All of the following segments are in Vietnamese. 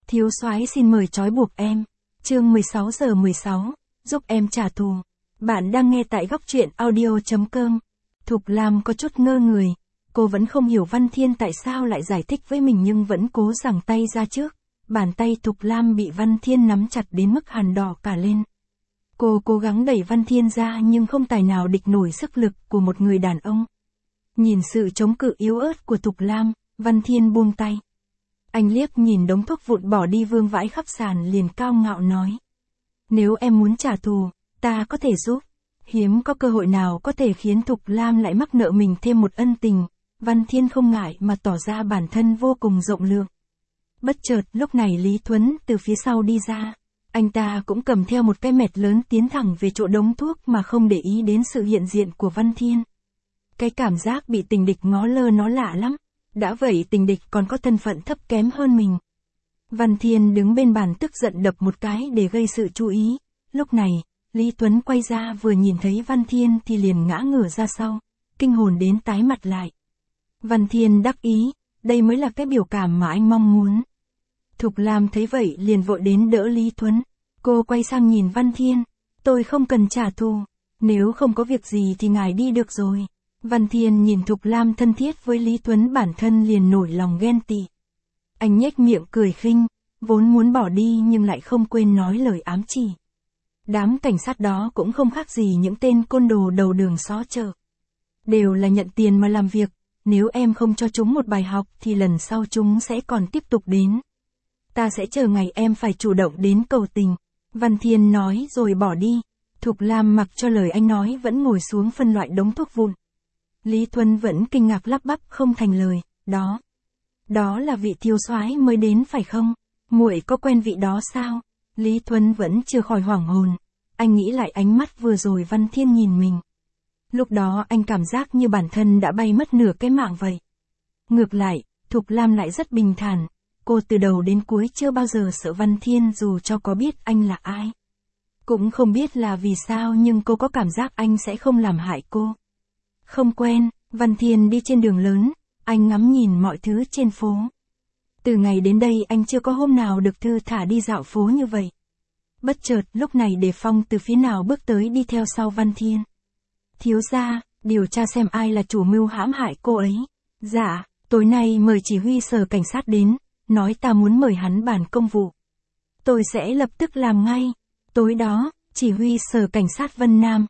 Thiếu soái xin mời trói buộc em. Chương 16:16, giúp em trả thù. Bạn đang nghe tại góc truyện audio.com. Thục Lam có chút ngơ người. Cô vẫn không hiểu Văn Thiên tại sao lại giải thích với mình nhưng vẫn cố giằng tay ra trước. Bàn tay Thục Lam bị Văn Thiên nắm chặt đến mức hằn đỏ cả lên. Cô cố gắng đẩy Văn Thiên ra nhưng không tài nào địch nổi sức lực của một người đàn ông. Nhìn sự chống cự yếu ớt của Thục Lam, Văn Thiên buông tay. Anh liếc nhìn đống thuốc vụn bỏ đi vương vãi khắp sàn liền cao ngạo nói. Nếu em muốn trả thù, ta có thể giúp. Hiếm có cơ hội nào có thể khiến Thục Lam lại mắc nợ mình thêm một ân tình. Văn Thiên không ngại mà tỏ ra bản thân vô cùng rộng lượng. Bất chợt lúc này Lý Thuấn từ phía sau đi ra. Anh ta cũng cầm theo một cái mẹt lớn tiến thẳng về chỗ đống thuốc mà không để ý đến sự hiện diện của Văn Thiên. Cái cảm giác bị tình địch ngó lơ nó lạ lắm. Đã vậy tình địch còn có thân phận thấp kém hơn mình. Văn Thiên đứng bên bàn tức giận đập một cái để gây sự chú ý. Lúc này, Lý Tuấn quay ra vừa nhìn thấy Văn Thiên thì liền ngã ngửa ra sau, kinh hồn đến tái mặt lại. Văn Thiên đắc ý, đây mới là cái biểu cảm mà anh mong muốn. Thục Lam thấy vậy liền vội đến đỡ Lý Tuấn. Cô quay sang nhìn Văn Thiên, tôi không cần trả thù, nếu không có việc gì thì ngài đi được rồi. Văn Thiên nhìn Thục Lam thân thiết với Lý Tuấn bản thân liền nổi lòng ghen tị. Anh nhếch miệng cười khinh, vốn muốn bỏ đi nhưng lại không quên nói lời ám chỉ. Đám cảnh sát đó cũng không khác gì những tên côn đồ đầu đường xó chợ. Đều là nhận tiền mà làm việc, nếu em không cho chúng một bài học thì lần sau chúng sẽ còn tiếp tục đến. Ta sẽ chờ ngày em phải chủ động đến cầu tình. Văn Thiên nói rồi bỏ đi. Thục Lam mặc cho lời anh nói vẫn ngồi xuống phân loại đống thuốc vụn. Lý Thuấn vẫn kinh ngạc lắp bắp không thành lời, đó là vị thiếu soái mới đến phải không? Muội có quen vị đó sao? Lý Thuấn vẫn chưa khỏi hoảng hồn, anh nghĩ lại ánh mắt vừa rồi Văn Thiên nhìn mình. Lúc đó anh cảm giác như bản thân đã bay mất nửa cái mạng vậy. Ngược lại, Thục Lam lại rất bình thản, cô từ đầu đến cuối chưa bao giờ sợ Văn Thiên dù cho có biết anh là ai. Cũng không biết là vì sao nhưng cô có cảm giác anh sẽ không làm hại cô. Không quen, Văn Thiên đi trên đường lớn, anh ngắm nhìn mọi thứ trên phố. Từ ngày đến đây anh chưa có hôm nào được thư thả đi dạo phố như vậy. Bất chợt lúc này Đề Phong từ phía nào bước tới đi theo sau Văn Thiên. Thiếu gia, điều tra xem ai là chủ mưu hãm hại cô ấy. Dạ, tối nay mời chỉ huy sở cảnh sát đến, nói ta muốn mời hắn bàn công vụ. Tôi sẽ lập tức làm ngay. Tối đó, chỉ huy sở cảnh sát Vân Nam,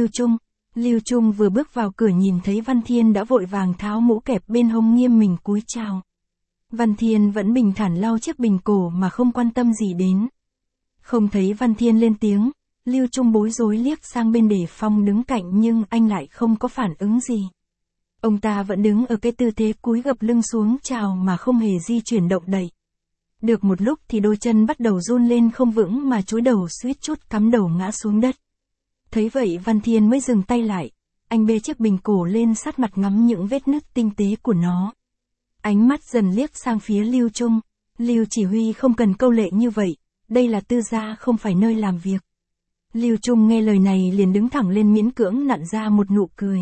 Lưu Trung vừa bước vào cửa nhìn thấy Văn Thiên đã vội vàng tháo mũ kẹp bên hông nghiêm mình cúi chào. Văn Thiên vẫn bình thản lau chiếc bình cổ mà không quan tâm gì đến. Không thấy Văn Thiên lên tiếng, Lưu Trung bối rối liếc sang bên Đề Phong đứng cạnh nhưng anh lại không có phản ứng gì. Ông ta vẫn đứng ở cái tư thế cúi gập lưng xuống chào mà không hề di chuyển động đậy. Được một lúc thì đôi chân bắt đầu run lên không vững mà chúi đầu suýt chút cắm đầu ngã xuống đất. Thấy vậy Văn Thiên mới dừng tay lại, anh bê chiếc bình cổ lên sát mặt ngắm những vết nứt tinh tế của nó. Ánh mắt dần liếc sang phía Lưu Trung, Lưu chỉ huy không cần câu lệ như vậy, đây là tư gia không phải nơi làm việc. Lưu Trung nghe lời này liền đứng thẳng lên miễn cưỡng nặn ra một nụ cười.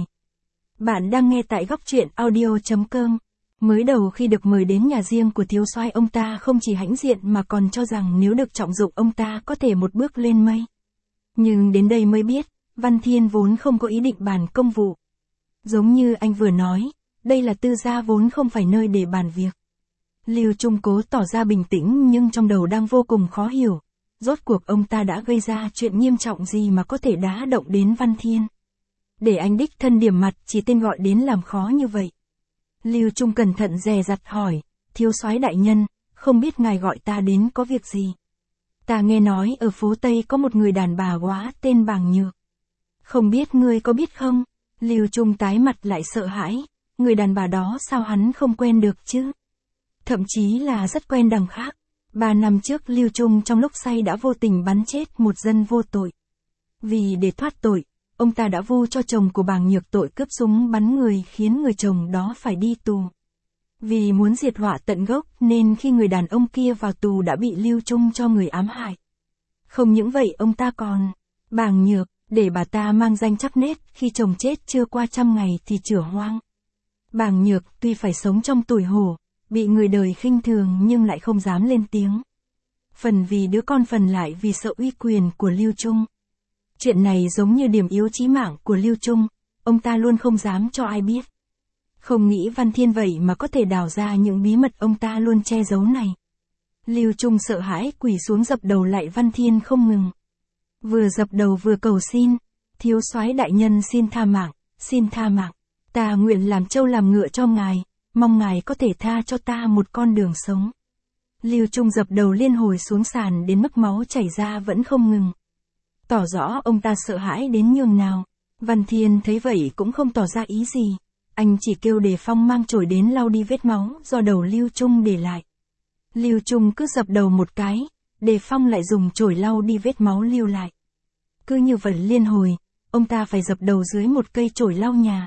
Bạn đang nghe tại góc truyện audio.com. Mới đầu khi được mời đến nhà riêng của thiếu soái ông ta không chỉ hãnh diện mà còn cho rằng nếu được trọng dụng ông ta có thể một bước lên mây. Nhưng đến đây mới biết, Văn Thiên vốn không có ý định bàn công vụ. Giống như anh vừa nói, đây là tư gia vốn không phải nơi để bàn việc. Lưu Trung cố tỏ ra bình tĩnh nhưng trong đầu đang vô cùng khó hiểu. Rốt cuộc ông ta đã gây ra chuyện nghiêm trọng gì mà có thể đá động đến Văn Thiên. Để anh đích thân điểm mặt chỉ tên gọi đến làm khó như vậy. Lưu Trung cẩn thận dè dặt hỏi, thiếu soái đại nhân, không biết ngài gọi ta đến có việc gì? Ta nghe nói ở phố Tây có một người đàn bà quá tên Bàng Nhược. Không biết ngươi có biết không? Lưu Trung tái mặt lại sợ hãi, người đàn bà đó sao hắn không quen được chứ? Thậm chí là rất quen đằng khác. 3 năm trước Lưu Trung trong lúc say đã vô tình bắn chết một dân vô tội. Vì để thoát tội, ông ta đã vu cho chồng của Bàng Nhược tội cướp súng bắn người khiến người chồng đó phải đi tù. Vì muốn diệt họa tận gốc nên khi người đàn ông kia vào tù đã bị Lưu Trung cho người ám hại. Không những vậy ông ta còn, Bàng Nhược, để bà ta mang danh chắc nết khi chồng chết chưa qua 100 ngày thì chửa hoang. Bàng Nhược tuy phải sống trong tủi hổ, bị người đời khinh thường nhưng lại không dám lên tiếng. Phần vì đứa con phần lại vì sợ uy quyền của Lưu Trung. Chuyện này giống như điểm yếu chí mạng của Lưu Trung, ông ta luôn không dám cho ai biết. Không nghĩ Văn Thiên vậy mà có thể đào ra những bí mật ông ta luôn che giấu này. Lưu Trung sợ hãi quỳ xuống dập đầu lạy Văn Thiên không ngừng. Vừa dập đầu vừa cầu xin, thiếu soái đại nhân xin tha mạng, ta nguyện làm trâu làm ngựa cho ngài, mong ngài có thể tha cho ta một con đường sống. Lưu Trung dập đầu liên hồi xuống sàn đến mức máu chảy ra vẫn không ngừng. Tỏ rõ ông ta sợ hãi đến nhường nào. Văn Thiên thấy vậy cũng không tỏ ra ý gì. Anh chỉ kêu Đề Phong mang chổi đến lau đi vết máu do đầu Lưu Trung để lại. Lưu Trung cứ dập đầu một cái, Đề Phong lại dùng chổi lau đi vết máu lưu lại. Cứ như vậy liên hồi, ông ta phải dập đầu dưới một cây chổi lau nhà.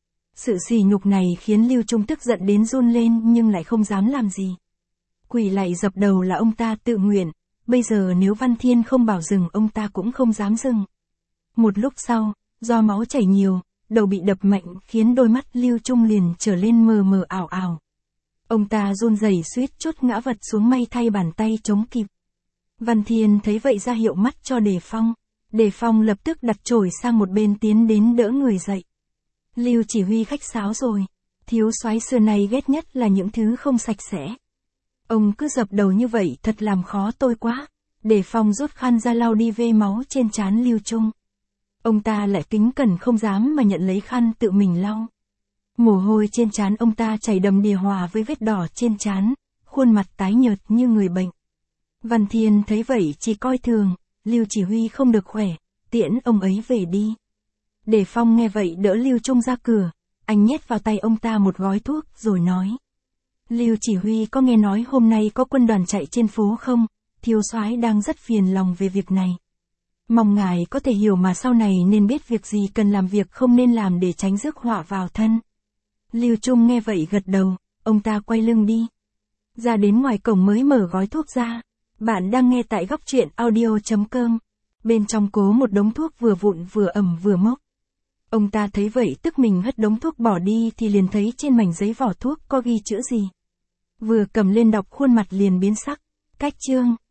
Sự sỉ nhục này khiến Lưu Trung tức giận đến run lên nhưng lại không dám làm gì. Quỳ lạy dập đầu là ông ta tự nguyện, bây giờ nếu Văn Thiên không bảo dừng ông ta cũng không dám dừng. Một lúc sau, do máu chảy nhiều, đầu bị đập mạnh khiến đôi mắt Lưu Trung liền trở lên mờ mờ ảo ảo. Ông ta run rẩy suýt chút ngã vật xuống may thay bàn tay chống kịp. Văn Thiên thấy vậy ra hiệu mắt cho Đề Phong. Đề Phong lập tức đặt chổi sang một bên tiến đến đỡ người dậy. Lưu chỉ huy khách sáo rồi. Thiếu soái xưa này ghét nhất là những thứ không sạch sẽ. Ông cứ dập đầu như vậy thật làm khó tôi quá. Đề Phong rút khăn ra lau đi vết máu trên trán Lưu Trung. Ông ta lại kính cẩn không dám mà nhận lấy khăn tự mình lau. Mồ hôi trên trán ông ta chảy đầm đìa hòa với vết đỏ trên trán, khuôn mặt tái nhợt như người bệnh. Văn Thiên thấy vậy chỉ coi thường, Lưu chỉ huy không được khỏe, tiễn ông ấy về đi. Đề Phong nghe vậy đỡ Lưu Trung ra cửa, anh nhét vào tay ông ta một gói thuốc rồi nói. Lưu chỉ huy có nghe nói hôm nay có quân đoàn chạy trên phố không? Thiếu soái đang rất phiền lòng về việc này. Mong ngài có thể hiểu mà sau này nên biết việc gì cần làm việc không nên làm để tránh rước họa vào thân. Lưu Trung nghe vậy gật đầu, ông ta quay lưng đi. Ra đến ngoài cổng mới mở gói thuốc ra. Bạn đang nghe tại góc truyện audio.com. Bên trong cố một đống thuốc vừa vụn vừa ẩm vừa mốc. Ông ta thấy vậy tức mình hất đống thuốc bỏ đi thì liền thấy trên mảnh giấy vỏ thuốc có ghi chữ gì. Vừa cầm lên đọc khuôn mặt liền biến sắc. Cách chương.